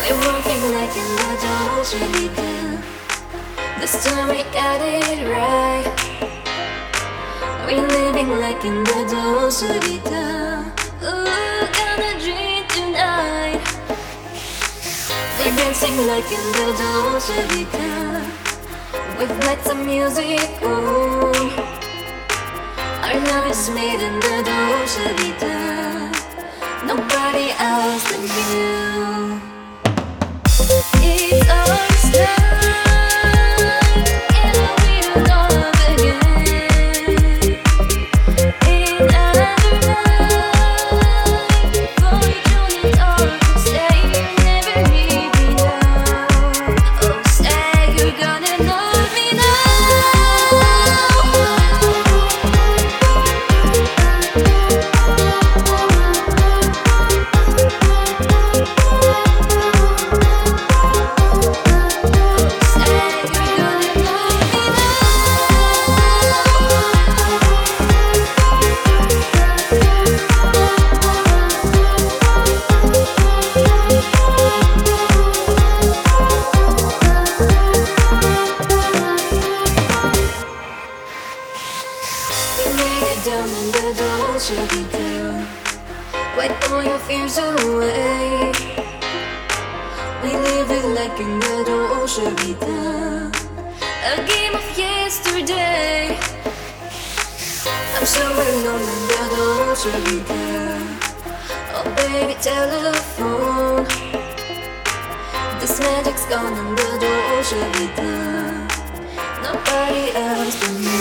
We're walking like in the Dolce Vita. This time we got it right. We're living like in the Dolce Vita. Ooh, gonna drink tonight. We're dancing like in the Dolce Vita. With lights and music, ooh. Our love is made in the Dolce Vita. Nobody else than you. It's our style, and we'll love again. In another life, for each other talk, say you never leave me now. Oh, say you're gonna love me now. Down in the Dolce Vita, wipe all your fears away. We live it like in the Dolce Vita, a game of yesterday. I'm so alone in the Dolce Vita. Oh baby, telephone. This magic's gone in the Dolce Vita. Nobody else but me.